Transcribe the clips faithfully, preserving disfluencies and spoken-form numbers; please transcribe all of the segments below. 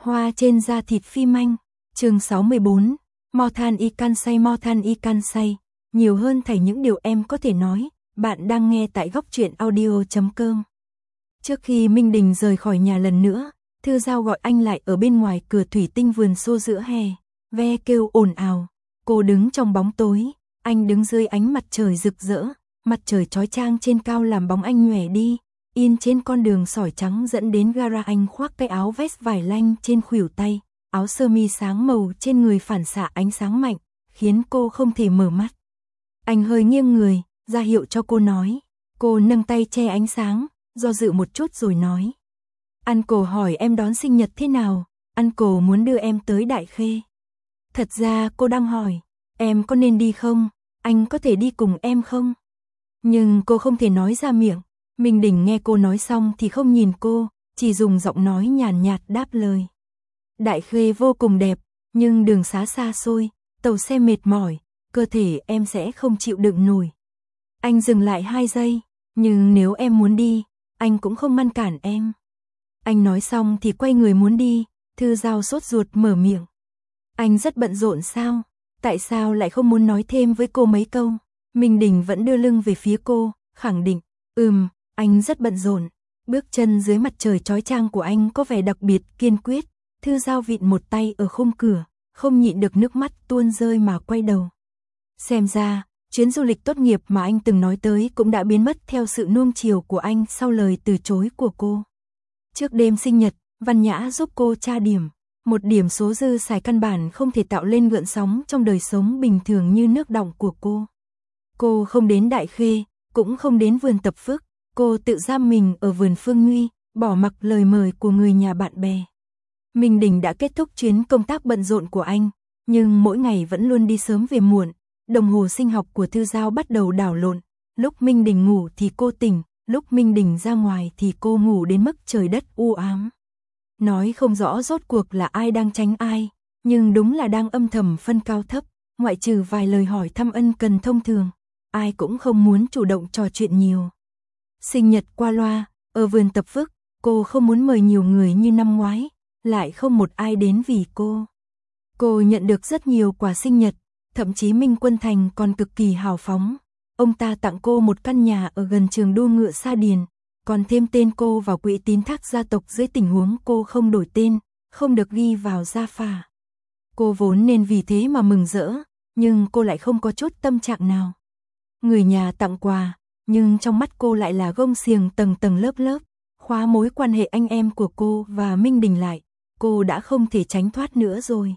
Hoa trên da thịt phim Anh, chương sáu mươi bốn, Mo Than Y Can Say Mo Than Y Can Say, nhiều hơn thảy những điều em có thể nói, bạn đang nghe tại góc truyện audio chấm com. Trước khi Minh Đình rời khỏi nhà lần nữa, Thư Giao gọi anh lại ở bên ngoài cửa thủy tinh vườn xô giữa hè, ve kêu ồn ào, cô đứng trong bóng tối, anh đứng dưới ánh mặt trời rực rỡ, mặt trời chói chang trên cao làm bóng anh nhòe đi. In trên con đường sỏi trắng dẫn đến gara, anh khoác cái áo vest vải lanh trên khuỷu tay, áo sơ mi sáng màu trên người phản xạ ánh sáng mạnh, khiến cô không thể mở mắt. Anh hơi nghiêng người, ra hiệu cho cô nói. Cô nâng tay che ánh sáng, do dự một chút rồi nói. Uncle hỏi em đón sinh nhật thế nào, Uncle muốn đưa em tới Đại Khê. Thật ra cô đang hỏi, em có nên đi không, anh có thể đi cùng em không? Nhưng cô không thể nói ra miệng. Minh Đình nghe cô nói xong thì không nhìn cô, chỉ dùng giọng nói nhàn nhạt đáp lời. Đại Khê vô cùng đẹp, nhưng đường xá xa xôi, tàu xe mệt mỏi, cơ thể em sẽ không chịu đựng nổi. Anh dừng lại hai giây, nhưng nếu em muốn đi, anh cũng không ngăn cản em. Anh nói xong thì quay người muốn đi, Thư Giao sốt ruột mở miệng. Anh rất bận rộn sao? Tại sao lại không muốn nói thêm với cô mấy câu? Minh Đình vẫn đưa lưng về phía cô, khẳng định, ừm. Anh rất bận rộn, bước chân dưới mặt trời chói chang của anh có vẻ đặc biệt kiên quyết. Thư Giao vịn một tay ở khung cửa, không nhịn được nước mắt tuôn rơi mà quay đầu. Xem ra, chuyến du lịch tốt nghiệp mà anh từng nói tới cũng đã biến mất theo sự nuông chiều của anh sau lời từ chối của cô. Trước đêm sinh nhật, Văn Nhã giúp cô tra điểm. Một điểm số dư xài căn bản không thể tạo lên gợn sóng trong đời sống bình thường như nước đọng của cô. Cô không đến Đại Khê, cũng không đến vườn tập phước. Cô tự giam mình ở vườn Phương Nguy, bỏ mặc lời mời của người nhà bạn bè. Minh Đình đã kết thúc chuyến công tác bận rộn của anh, nhưng mỗi ngày vẫn luôn đi sớm về muộn. Đồng hồ sinh học của Thư Giao bắt đầu đảo lộn. Lúc Minh Đình ngủ thì cô tỉnh, lúc Minh Đình ra ngoài thì cô ngủ đến mức trời đất u ám. Nói không rõ rốt cuộc là ai đang tránh ai, nhưng đúng là đang âm thầm phân cao thấp, ngoại trừ vài lời hỏi thăm ân cần thông thường. Ai cũng không muốn chủ động trò chuyện nhiều. Sinh nhật qua loa, ở vườn tập phước, cô không muốn mời nhiều người như năm ngoái, lại không một ai đến vì cô. Cô nhận được rất nhiều quà sinh nhật, thậm chí Minh Quân Thành còn cực kỳ hào phóng. Ông ta tặng cô một căn nhà ở gần trường đua ngựa Sa Điền, còn thêm tên cô vào quỹ tín thác gia tộc dưới tình huống cô không đổi tên, không được ghi vào gia phả. Cô vốn nên vì thế mà mừng rỡ, nhưng cô lại không có chút tâm trạng nào. Người nhà tặng quà, nhưng trong mắt cô lại là gông xiềng tầng tầng lớp lớp, khóa mối quan hệ anh em của cô và Minh Đình lại, cô đã không thể tránh thoát nữa rồi.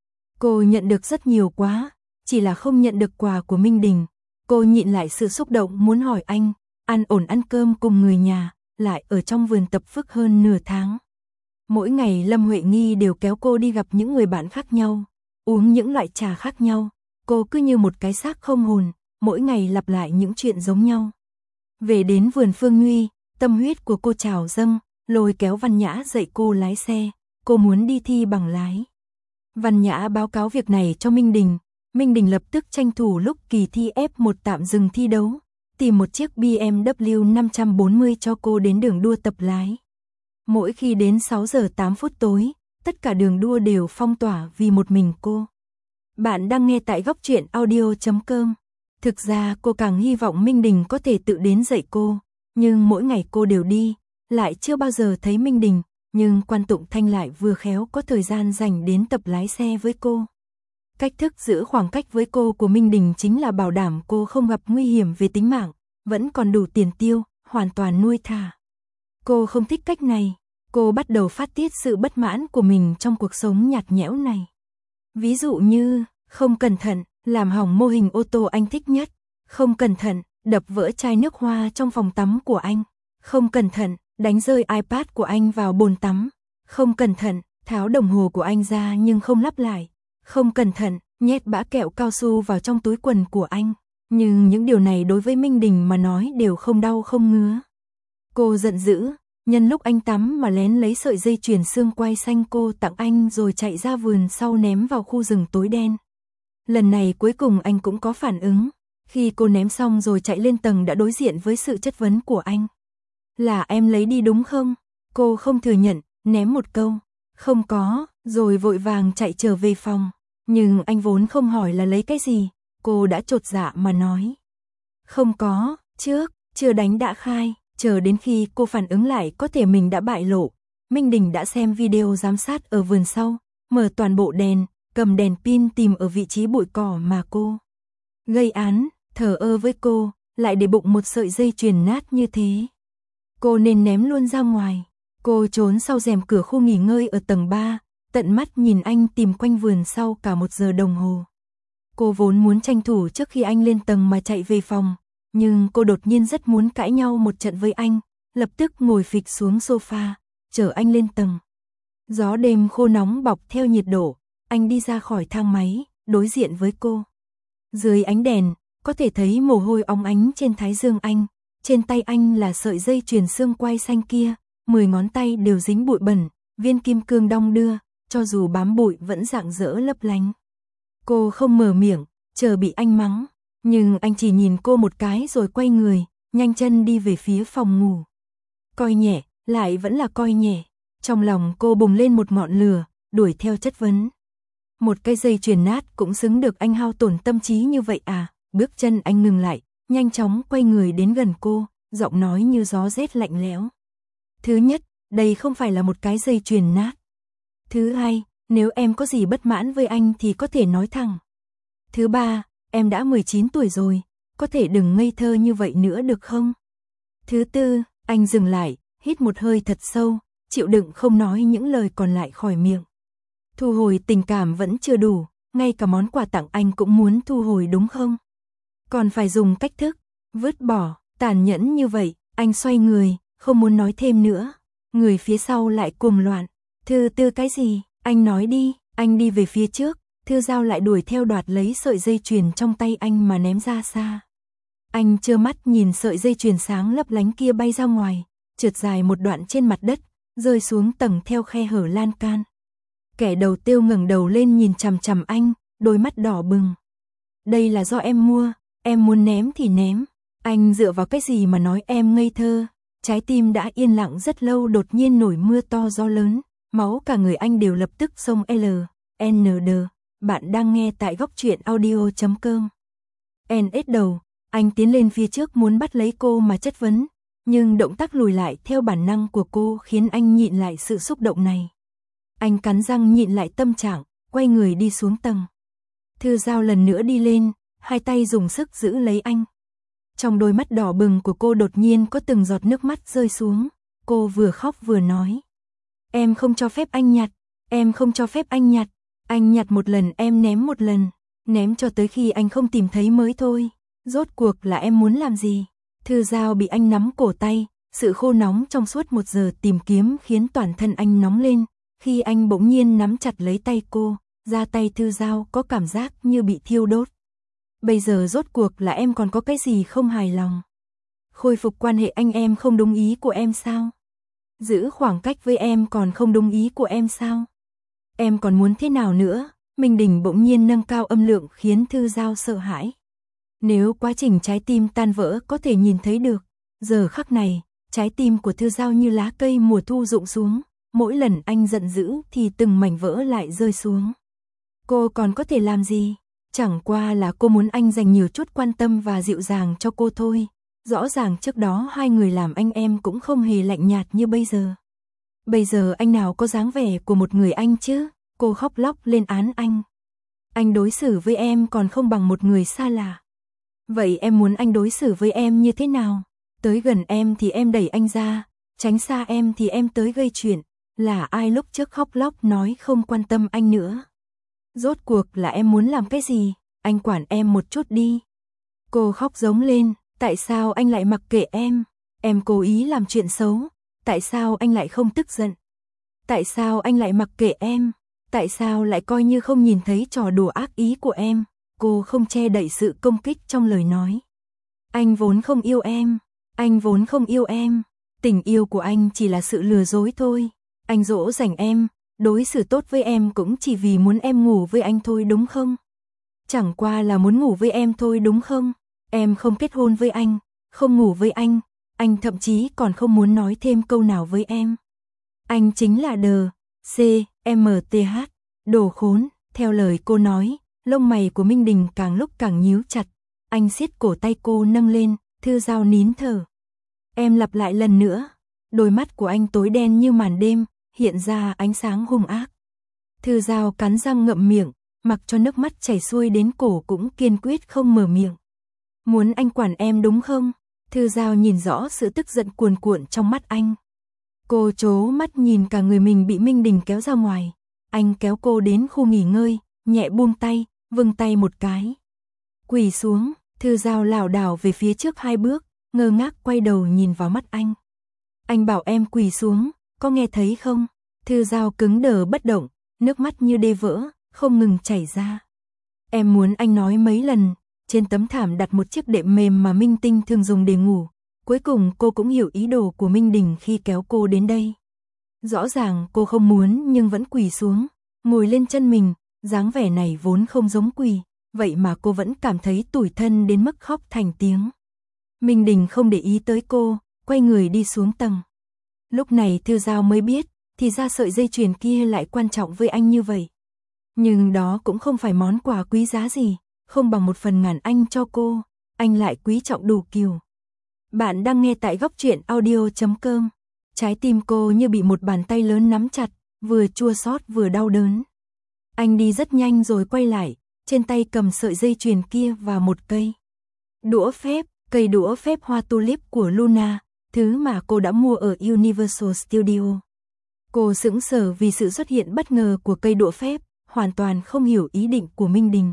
Cô nhận được rất nhiều quá, chỉ là không nhận được quà của Minh Đình. Cô nhịn lại sự xúc động muốn hỏi anh, ăn ổn ăn cơm cùng người nhà, lại ở trong vườn tập phước hơn nửa tháng. Mỗi ngày Lâm Huệ Nghi đều kéo cô đi gặp những người bạn khác nhau, uống những loại trà khác nhau, cô cứ như một cái xác không hồn, mỗi ngày lặp lại những chuyện giống nhau. Về đến vườn Phương Nguy, tâm huyết của cô trào dâng, lôi kéo Văn Nhã dạy cô lái xe, cô muốn đi thi bằng lái. Văn Nhã báo cáo việc này cho Minh Đình, Minh Đình lập tức tranh thủ lúc kỳ thi F một tạm dừng thi đấu, tìm một chiếc B M W năm trăm bốn mươi cho cô đến đường đua tập lái. Mỗi khi đến sáu giờ tám phút tối, tất cả đường đua đều phong tỏa vì một mình cô. Bạn đang nghe tại góc truyện audio chấm com. Thực ra cô càng hy vọng Minh Đình có thể tự đến dạy cô, nhưng mỗi ngày cô đều đi, lại chưa bao giờ thấy Minh Đình, nhưng Quan Tụng Thanh lại vừa khéo có thời gian dành đến tập lái xe với cô. Cách thức giữ khoảng cách với cô của Minh Đình chính là bảo đảm cô không gặp nguy hiểm về tính mạng, vẫn còn đủ tiền tiêu, hoàn toàn nuôi thả. Cô không thích cách này, cô bắt đầu phát tiết sự bất mãn của mình trong cuộc sống nhạt nhẽo này. Ví dụ như, không cẩn thận, làm hỏng mô hình ô tô anh thích nhất, không cẩn thận, đập vỡ chai nước hoa trong phòng tắm của anh, không cẩn thận, đánh rơi iPad của anh vào bồn tắm, không cẩn thận, tháo đồng hồ của anh ra nhưng không lắp lại, không cẩn thận, nhét bã kẹo cao su vào trong túi quần của anh. Nhưng những điều này đối với Minh Đình mà nói đều không đau không ngứa. Cô giận dữ, nhân lúc anh tắm mà lén lấy sợi dây chuyền xương quai xanh cô tặng anh rồi chạy ra vườn sau ném vào khu rừng tối đen. Lần này cuối cùng anh cũng có phản ứng, khi cô ném xong rồi chạy lên tầng đã đối diện với sự chất vấn của anh. Là em lấy đi đúng không? Cô không thừa nhận, ném một câu. Không có, rồi vội vàng chạy trở về phòng. Nhưng anh vốn không hỏi là lấy cái gì, cô đã chột dạ mà nói. Không có, trước, chưa đánh đã khai, chờ đến khi cô phản ứng lại có thể mình đã bại lộ. Minh Đình đã xem video giám sát ở vườn sau, mở toàn bộ đèn, cầm đèn pin tìm ở vị trí bụi cỏ mà cô gây án, thờ ơ với cô, lại để bụng một sợi dây chuyền nát như thế. Cô nên ném luôn ra ngoài. Cô trốn sau rèm cửa khu nghỉ ngơi ở tầng ba, tận mắt nhìn anh tìm quanh vườn sau cả một giờ đồng hồ. Cô vốn muốn tranh thủ trước khi anh lên tầng mà chạy về phòng, nhưng cô đột nhiên rất muốn cãi nhau một trận với anh, lập tức ngồi phịch xuống sofa, chở anh lên tầng. Gió đêm khô nóng bọc theo nhiệt độ, anh đi ra khỏi thang máy, đối diện với cô. Dưới ánh đèn, có thể thấy mồ hôi óng ánh trên thái dương anh, trên tay anh là sợi dây chuyền xương quai xanh kia, mười ngón tay đều dính bụi bẩn, viên kim cương đong đưa, cho dù bám bụi vẫn rạng rỡ lấp lánh. Cô không mở miệng, chờ bị anh mắng, nhưng anh chỉ nhìn cô một cái rồi quay người, nhanh chân đi về phía phòng ngủ. Coi nhẹ, lại vẫn là coi nhẹ, trong lòng cô bùng lên một ngọn lửa, đuổi theo chất vấn. Một cái dây chuyền nát cũng xứng được anh hao tổn tâm trí như vậy à? Bước chân anh ngừng lại, nhanh chóng quay người đến gần cô, giọng nói như gió rét lạnh lẽo. Thứ nhất, đây không phải là một cái dây chuyền nát. Thứ hai, nếu em có gì bất mãn với anh thì có thể nói thẳng. Thứ ba, em đã mười chín tuổi rồi, có thể đừng ngây thơ như vậy nữa được không? Thứ tư, anh dừng lại, hít một hơi thật sâu, chịu đựng không nói những lời còn lại khỏi miệng. Thu hồi tình cảm vẫn chưa đủ, ngay cả món quà tặng anh cũng muốn thu hồi đúng không? Còn phải dùng cách thức, vứt bỏ, tàn nhẫn như vậy, anh xoay người, không muốn nói thêm nữa. Người phía sau lại cuồng loạn. Thư Tư cái gì? Anh nói đi. Anh đi về phía trước, Thư Giao lại đuổi theo đoạt lấy sợi dây chuyền trong tay anh mà ném ra xa. Anh trơ mắt nhìn sợi dây chuyền sáng lấp lánh kia bay ra ngoài, trượt dài một đoạn trên mặt đất, rơi xuống tầng theo khe hở lan can. Kẻ đầu tiêu ngẩng đầu lên nhìn chằm chằm anh, đôi mắt đỏ bừng. Đây là do em mua, em muốn ném thì ném. Anh dựa vào cái gì mà nói em ngây thơ? Trái tim đã yên lặng rất lâu đột nhiên nổi mưa to gió lớn, máu cả người anh đều lập tức xông L, N D. Bạn đang nghe tại góc truyện audio chấm com. en ét đầu, anh tiến lên phía trước muốn bắt lấy cô mà chất vấn, nhưng động tác lùi lại theo bản năng của cô khiến anh nhịn lại sự xúc động này. Anh cắn răng nhịn lại tâm trạng, quay người đi xuống tầng. Thư Giao lần nữa đi lên, hai tay dùng sức giữ lấy anh. Trong đôi mắt đỏ bừng của cô đột nhiên có từng giọt nước mắt rơi xuống, cô vừa khóc vừa nói. Em không cho phép anh nhặt, em không cho phép anh nhặt, anh nhặt một lần em ném một lần, ném cho tới khi anh không tìm thấy mới thôi. Rốt cuộc là em muốn làm gì? Thư Giao bị anh nắm cổ tay, sự khô nóng trong suốt một giờ tìm kiếm khiến toàn thân anh nóng lên, khi anh bỗng nhiên nắm chặt lấy tay cô, da tay Thư Giao có cảm giác như bị thiêu đốt. Bây giờ rốt cuộc là em còn có cái gì không hài lòng? Khôi phục quan hệ anh em không đúng ý của em sao? Giữ khoảng cách với em còn không đúng ý của em sao? Em còn muốn thế nào nữa? Minh Đình bỗng nhiên nâng cao âm lượng khiến Thư Giao sợ hãi. Nếu quá trình trái tim tan vỡ có thể nhìn thấy được, giờ khắc này, trái tim của Thư Giao như lá cây mùa thu rụng xuống, mỗi lần anh giận dữ thì từng mảnh vỡ lại rơi xuống. Cô còn có thể làm gì? Chẳng qua là cô muốn anh dành nhiều chút quan tâm và dịu dàng cho cô thôi. Rõ ràng trước đó hai người làm anh em cũng không hề lạnh nhạt như bây giờ. Bây giờ anh nào có dáng vẻ của một người anh chứ? Cô khóc lóc lên án anh. Anh đối xử với em còn không bằng một người xa lạ. Vậy em muốn anh đối xử với em như thế nào? Tới gần em thì em đẩy anh ra, tránh xa em thì em tới gây chuyện. Là ai lúc trước khóc lóc nói không quan tâm anh nữa? Rốt cuộc là em muốn làm cái gì? Anh quản em một chút đi. Cô khóc giống lên, tại sao anh lại mặc kệ em? Em cố ý làm chuyện xấu, tại sao anh lại không tức giận? Tại sao anh lại mặc kệ em? Tại sao lại coi như không nhìn thấy trò đùa ác ý của em? Cô không che đậy sự công kích trong lời nói. Anh vốn không yêu em, anh vốn không yêu em. Tình yêu của anh chỉ là sự lừa dối thôi. Anh dỗ dành em, đối xử tốt với em cũng chỉ vì muốn em ngủ với anh thôi đúng không? Chẳng qua là muốn ngủ với em thôi đúng không? Em không kết hôn với anh, không ngủ với anh, anh thậm chí còn không muốn nói thêm câu nào với em. Anh chính là đờ, C, M T H, đồ khốn, theo lời cô nói, lông mày của Minh Đình càng lúc càng nhíu chặt. Anh siết cổ tay cô nâng lên, Thư Giao nín thở. Em lặp lại lần nữa. Đôi mắt của anh tối đen như màn đêm, hiện ra ánh sáng hung ác. Thư Giao cắn răng ngậm miệng, mặc cho nước mắt chảy xuôi đến cổ cũng kiên quyết không mở miệng. Muốn anh quản em đúng không? Thư Giao nhìn rõ sự tức giận cuồn cuộn trong mắt anh. Cô trố mắt nhìn cả người mình bị Minh Đình kéo ra ngoài. Anh kéo cô đến khu nghỉ ngơi, nhẹ buông tay, vâng tay một cái. Quỳ xuống, Thư Giao lảo đảo về phía trước hai bước, ngơ ngác quay đầu nhìn vào mắt anh. Anh bảo em quỳ xuống, có nghe thấy không? Thư Giao cứng đờ bất động, nước mắt như đê vỡ, không ngừng chảy ra. Em muốn anh nói mấy lần. Trên tấm thảm đặt một chiếc đệm mềm mà Minh Tinh thường dùng để ngủ. Cuối cùng cô cũng hiểu ý đồ của Minh Đình khi kéo cô đến đây. Rõ ràng cô không muốn nhưng vẫn quỳ xuống, ngồi lên chân mình, dáng vẻ này vốn không giống quỳ, vậy mà cô vẫn cảm thấy tủi thân đến mức khóc thành tiếng. Minh Đình không để ý tới cô, quay người đi xuống tầng. Lúc này Thư Giao mới biết, thì ra sợi dây chuyền kia lại quan trọng với anh như vậy. Nhưng đó cũng không phải món quà quý giá gì, không bằng một phần ngàn anh cho cô, anh lại quý trọng đủ kiểu. Bạn đang nghe tại góc truyện audio chấm com. Trái tim cô như bị một bàn tay lớn nắm chặt, vừa chua xót vừa đau đớn. Anh đi rất nhanh rồi quay lại, trên tay cầm sợi dây chuyền kia và một cây đũa phép, cây đũa phép hoa tulip của Luna, thứ mà cô đã mua ở Universal Studio. Cô sững sờ vì sự xuất hiện bất ngờ của cây đũa phép, hoàn toàn không hiểu ý định của Minh Đình.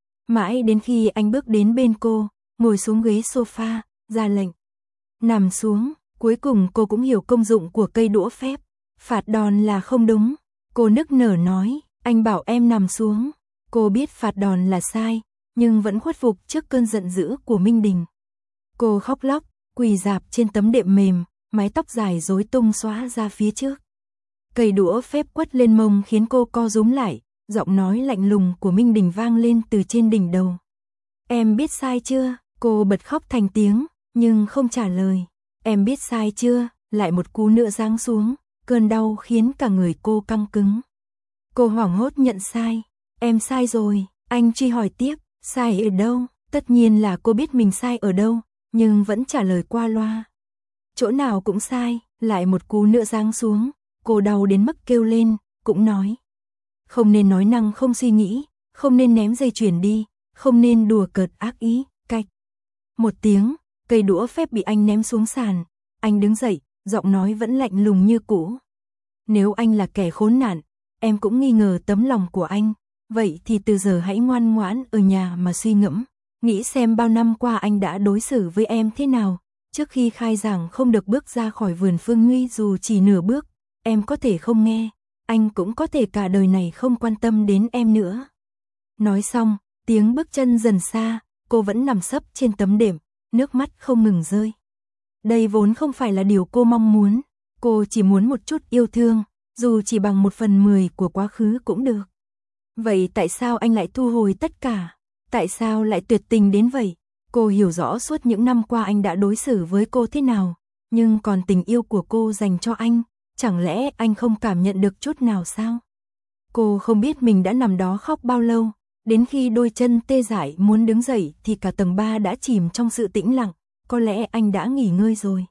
Mãi đến khi anh bước đến bên cô, ngồi xuống ghế sofa, ra lệnh. Nằm xuống, cuối cùng cô cũng hiểu công dụng của cây đũa phép. Phạt đòn là không đúng. Cô nức nở nói, anh bảo em nằm xuống. Cô biết phạt đòn là sai, nhưng vẫn khuất phục trước cơn giận dữ của Minh Đình. Cô khóc lóc, quỳ rạp trên tấm đệm mềm, mái tóc dài rối tung xõa ra phía trước. Cây đũa phép quất lên mông khiến cô co rúm lại, giọng nói lạnh lùng của Minh Đình vang lên từ trên đỉnh đầu. Em biết sai chưa? Cô bật khóc thành tiếng, nhưng không trả lời. Em biết sai chưa? Lại một cú nữa giáng xuống, cơn đau khiến cả người cô căng cứng. Cô hoảng hốt nhận sai. Em sai rồi, anh truy hỏi tiếp, sai ở đâu? Tất nhiên là cô biết mình sai ở đâu, nhưng vẫn trả lời qua loa. Chỗ nào cũng sai, lại một cú nữa giáng xuống, cô đau đến mức kêu lên, cũng nói. Không nên nói năng không suy nghĩ, không nên ném dây chuyền đi, không nên đùa cợt ác ý, cạch. Một tiếng, cây đũa phép bị anh ném xuống sàn, anh đứng dậy, giọng nói vẫn lạnh lùng như cũ. Nếu anh là kẻ khốn nạn, em cũng nghi ngờ tấm lòng của anh, vậy thì từ giờ hãy ngoan ngoãn ở nhà mà suy ngẫm, nghĩ xem bao năm qua anh đã đối xử với em thế nào. Trước khi khai giảng không được bước ra khỏi vườn Phương Nguy dù chỉ nửa bước, em có thể không nghe, anh cũng có thể cả đời này không quan tâm đến em nữa. Nói xong, tiếng bước chân dần xa, cô vẫn nằm sấp trên tấm đệm, nước mắt không ngừng rơi. Đây vốn không phải là điều cô mong muốn, cô chỉ muốn một chút yêu thương, dù chỉ bằng một phần mười của quá khứ cũng được. Vậy tại sao anh lại thu hồi tất cả? Tại sao lại tuyệt tình đến vậy? Cô hiểu rõ suốt những năm qua anh đã đối xử với cô thế nào, nhưng còn tình yêu của cô dành cho anh, chẳng lẽ anh không cảm nhận được chút nào sao? Cô không biết mình đã nằm đó khóc bao lâu, đến khi đôi chân tê dại muốn đứng dậy thì cả tầng ba đã chìm trong sự tĩnh lặng, có lẽ anh đã nghỉ ngơi rồi.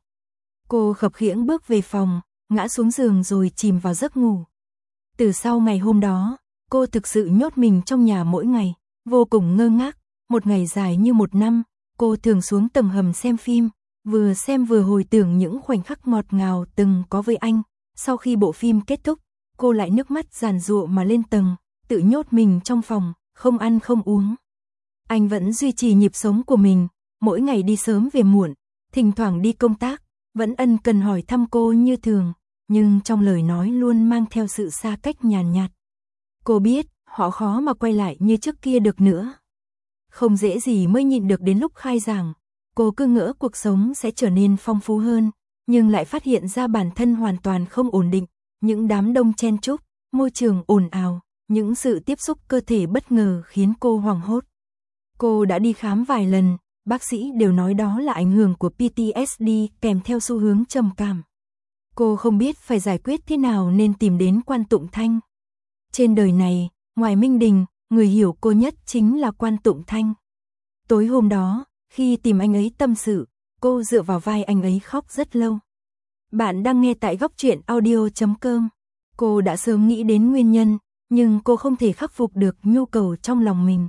Cô khập khiễng bước về phòng, ngã xuống giường rồi chìm vào giấc ngủ. Từ sau ngày hôm đó, cô thực sự nhốt mình trong nhà mỗi ngày, vô cùng ngơ ngác, một ngày dài như một năm, cô thường xuống tầng hầm xem phim, vừa xem vừa hồi tưởng những khoảnh khắc ngọt ngào từng có với anh. Sau khi bộ phim kết thúc, cô lại nước mắt giàn giụa mà lên tầng, tự nhốt mình trong phòng, không ăn không uống. Anh vẫn duy trì nhịp sống của mình, mỗi ngày đi sớm về muộn, thỉnh thoảng đi công tác, vẫn ân cần hỏi thăm cô như thường, nhưng trong lời nói luôn mang theo sự xa cách nhàn nhạt. Cô biết, họ khó mà quay lại như trước kia được nữa. Không dễ gì mới nhịn được đến lúc khai giảng, cô cứ ngỡ cuộc sống sẽ trở nên phong phú hơn, nhưng lại phát hiện ra bản thân hoàn toàn không ổn định, những đám đông chen chúc, môi trường ồn ào, những sự tiếp xúc cơ thể bất ngờ khiến cô hoảng hốt. Cô đã đi khám vài lần, bác sĩ đều nói đó là ảnh hưởng của pê tê ét đê kèm theo xu hướng trầm cảm. Cô không biết phải giải quyết thế nào nên tìm đến Quan Tụng Thanh. Trên đời này, ngoài Minh Đình, người hiểu cô nhất chính là Quan Tụng Thanh. Tối hôm đó, khi tìm anh ấy tâm sự, cô dựa vào vai anh ấy khóc rất lâu. Bạn đang nghe tại góc truyện audio chấm com. Cô đã sớm nghĩ đến nguyên nhân, nhưng cô không thể khắc phục được nhu cầu trong lòng mình.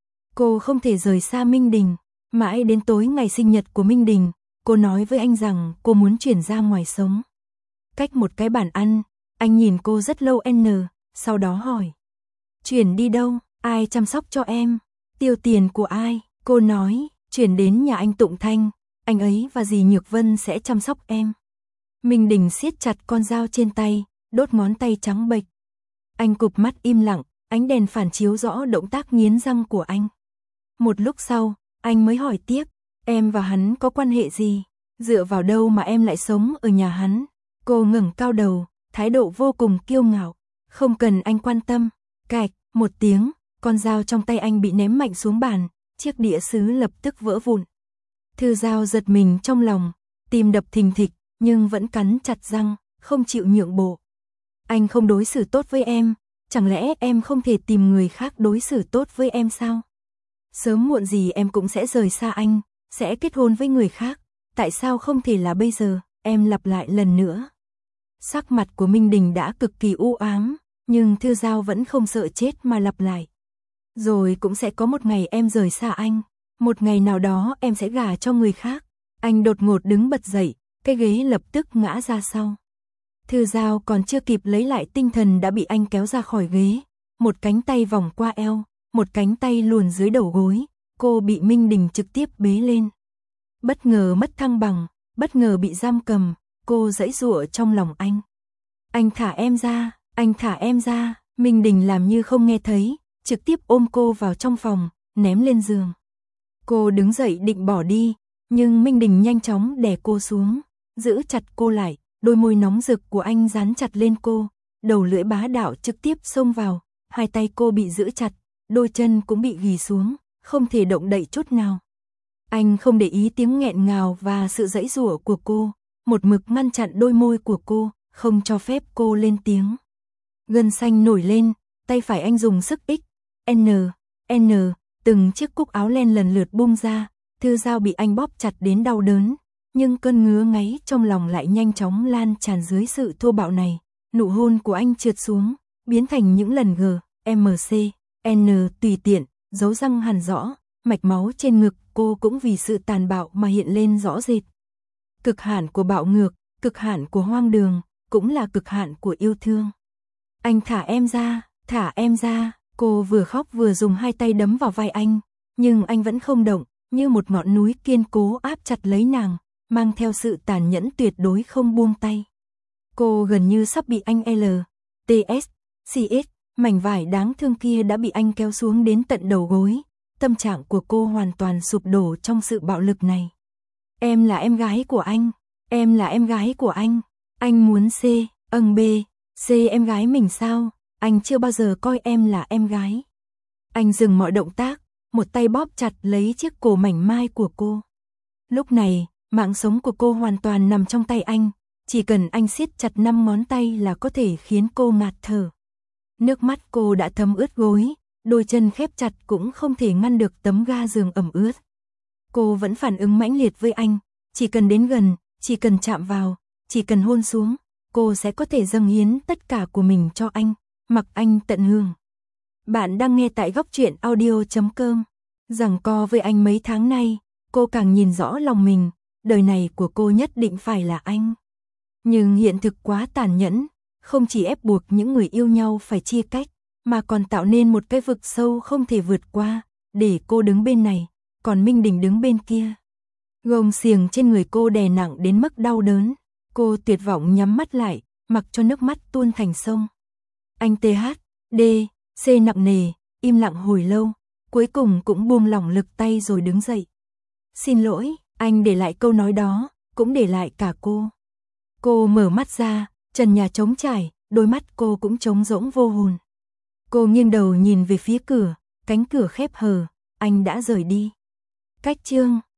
Cô không thể rời xa Minh Đình. Mãi đến tối ngày sinh nhật của Minh Đình, cô nói với anh rằng cô muốn chuyển ra ngoài sống. Cách một cái bàn ăn, anh nhìn cô rất lâu n, sau đó hỏi. Chuyển đi đâu, ai chăm sóc cho em, tiêu tiền của ai? Cô nói, chuyển đến nhà anh Tụng Thanh, anh ấy và dì Nhược Vân sẽ chăm sóc em. Minh Đình siết chặt con dao trên tay, đốt ngón tay trắng bệch. Anh cụp mắt im lặng, ánh đèn phản chiếu rõ động tác nghiến răng của anh. Một lúc sau, anh mới hỏi tiếp, em và hắn có quan hệ gì? Dựa vào đâu mà em lại sống ở nhà hắn? Cô ngẩng cao đầu, thái độ vô cùng kiêu ngạo. Không cần anh quan tâm. Cạch, một tiếng, con dao trong tay anh bị ném mạnh xuống bàn, chiếc đĩa sứ lập tức vỡ vụn. Thư Giao giật mình trong lòng, tim đập thình thịch, nhưng vẫn cắn chặt răng, không chịu nhượng bộ. Anh không đối xử tốt với em, chẳng lẽ em không thể tìm người khác đối xử tốt với em sao? Sớm muộn gì em cũng sẽ rời xa anh, sẽ kết hôn với người khác, tại sao không thể là bây giờ? Em lặp lại lần nữa. Sắc mặt của Minh Đình đã cực kỳ u ám, nhưng Thư Giao vẫn không sợ chết mà lặp lại. Rồi cũng sẽ có một ngày em rời xa anh, một ngày nào đó em sẽ gả cho người khác. Anh đột ngột đứng bật dậy, cái ghế lập tức ngã ra sau. Thư Giao còn chưa kịp lấy lại tinh thần đã bị anh kéo ra khỏi ghế, một cánh tay vòng qua eo, một cánh tay luồn dưới đầu gối, cô bị Minh Đình trực tiếp bế lên. Bất ngờ mất thăng bằng, bất ngờ bị giam cầm, cô giãy giụa trong lòng anh. Anh thả em ra, anh thả em ra, Minh Đình làm như không nghe thấy, trực tiếp ôm cô vào trong phòng, ném lên giường. Cô đứng dậy định bỏ đi, nhưng Minh Đình nhanh chóng đè cô xuống, giữ chặt cô lại, đôi môi nóng rực của anh dán chặt lên cô, đầu lưỡi bá đạo trực tiếp xông vào, hai tay cô bị giữ chặt, đôi chân cũng bị ghì xuống, không thể động đậy chút nào. Anh không để ý tiếng nghẹn ngào và sự giãy giụa của cô, một mực ngăn chặn đôi môi của cô, không cho phép cô lên tiếng. Gân xanh nổi lên, tay phải anh dùng sức x, n, n, từng chiếc cúc áo len lần lượt bung ra, Thư Giao bị anh bóp chặt đến đau đớn, nhưng cơn ngứa ngáy trong lòng lại nhanh chóng lan tràn dưới sự thô bạo này. Nụ hôn của anh trượt xuống, biến thành những lần g, m, c, n tùy tiện, dấu răng hằn rõ, mạch máu trên ngực cô cũng vì sự tàn bạo mà hiện lên rõ rệt. Cực hạn của bạo ngược, cực hạn của hoang đường, cũng là cực hạn của yêu thương. Anh thả em ra, thả em ra, cô vừa khóc vừa dùng hai tay đấm vào vai anh, nhưng anh vẫn không động, như một ngọn núi kiên cố áp chặt lấy nàng, mang theo sự tàn nhẫn tuyệt đối không buông tay. Cô gần như sắp bị anh L, T S, C S, mảnh vải đáng thương kia đã bị anh kéo xuống đến tận đầu gối, tâm trạng của cô hoàn toàn sụp đổ trong sự bạo lực này. Em là em gái của anh, em là em gái của anh, anh muốn C, âng B, C em gái mình sao, anh chưa bao giờ coi em là em gái. Anh dừng mọi động tác, một tay bóp chặt lấy chiếc cổ mảnh mai của cô. Lúc này, mạng sống của cô hoàn toàn nằm trong tay anh, chỉ cần anh siết chặt năm ngón tay là có thể khiến cô ngạt thở. Nước mắt cô đã thấm ướt gối, đôi chân khép chặt cũng không thể ngăn được tấm ga giường ẩm ướt. Cô vẫn phản ứng mãnh liệt với anh, chỉ cần đến gần, chỉ cần chạm vào, chỉ cần hôn xuống, cô sẽ có thể dâng hiến tất cả của mình cho anh, mặc anh tận hưởng. Bạn đang nghe tại góc truyện audio chấm com. Giằng co với anh mấy tháng nay, cô càng nhìn rõ lòng mình, đời này của cô nhất định phải là anh. Nhưng hiện thực quá tàn nhẫn, không chỉ ép buộc những người yêu nhau phải chia cách, mà còn tạo nên một cái vực sâu không thể vượt qua, để cô đứng bên này, còn Minh Đình đứng bên kia. Gông xiềng trên người cô đè nặng đến mức đau đớn, cô tuyệt vọng nhắm mắt lại, mặc cho nước mắt tuôn thành sông. Anh T H, D, C nặng nề, im lặng hồi lâu, cuối cùng cũng buông lỏng lực tay rồi đứng dậy. Xin lỗi, anh để lại câu nói đó, cũng để lại cả cô. Cô mở mắt ra, trần nhà trống trải, đôi mắt cô cũng trống rỗng vô hồn. Cô nghiêng đầu nhìn về phía cửa, cánh cửa khép hờ, anh đã rời đi. Cách chương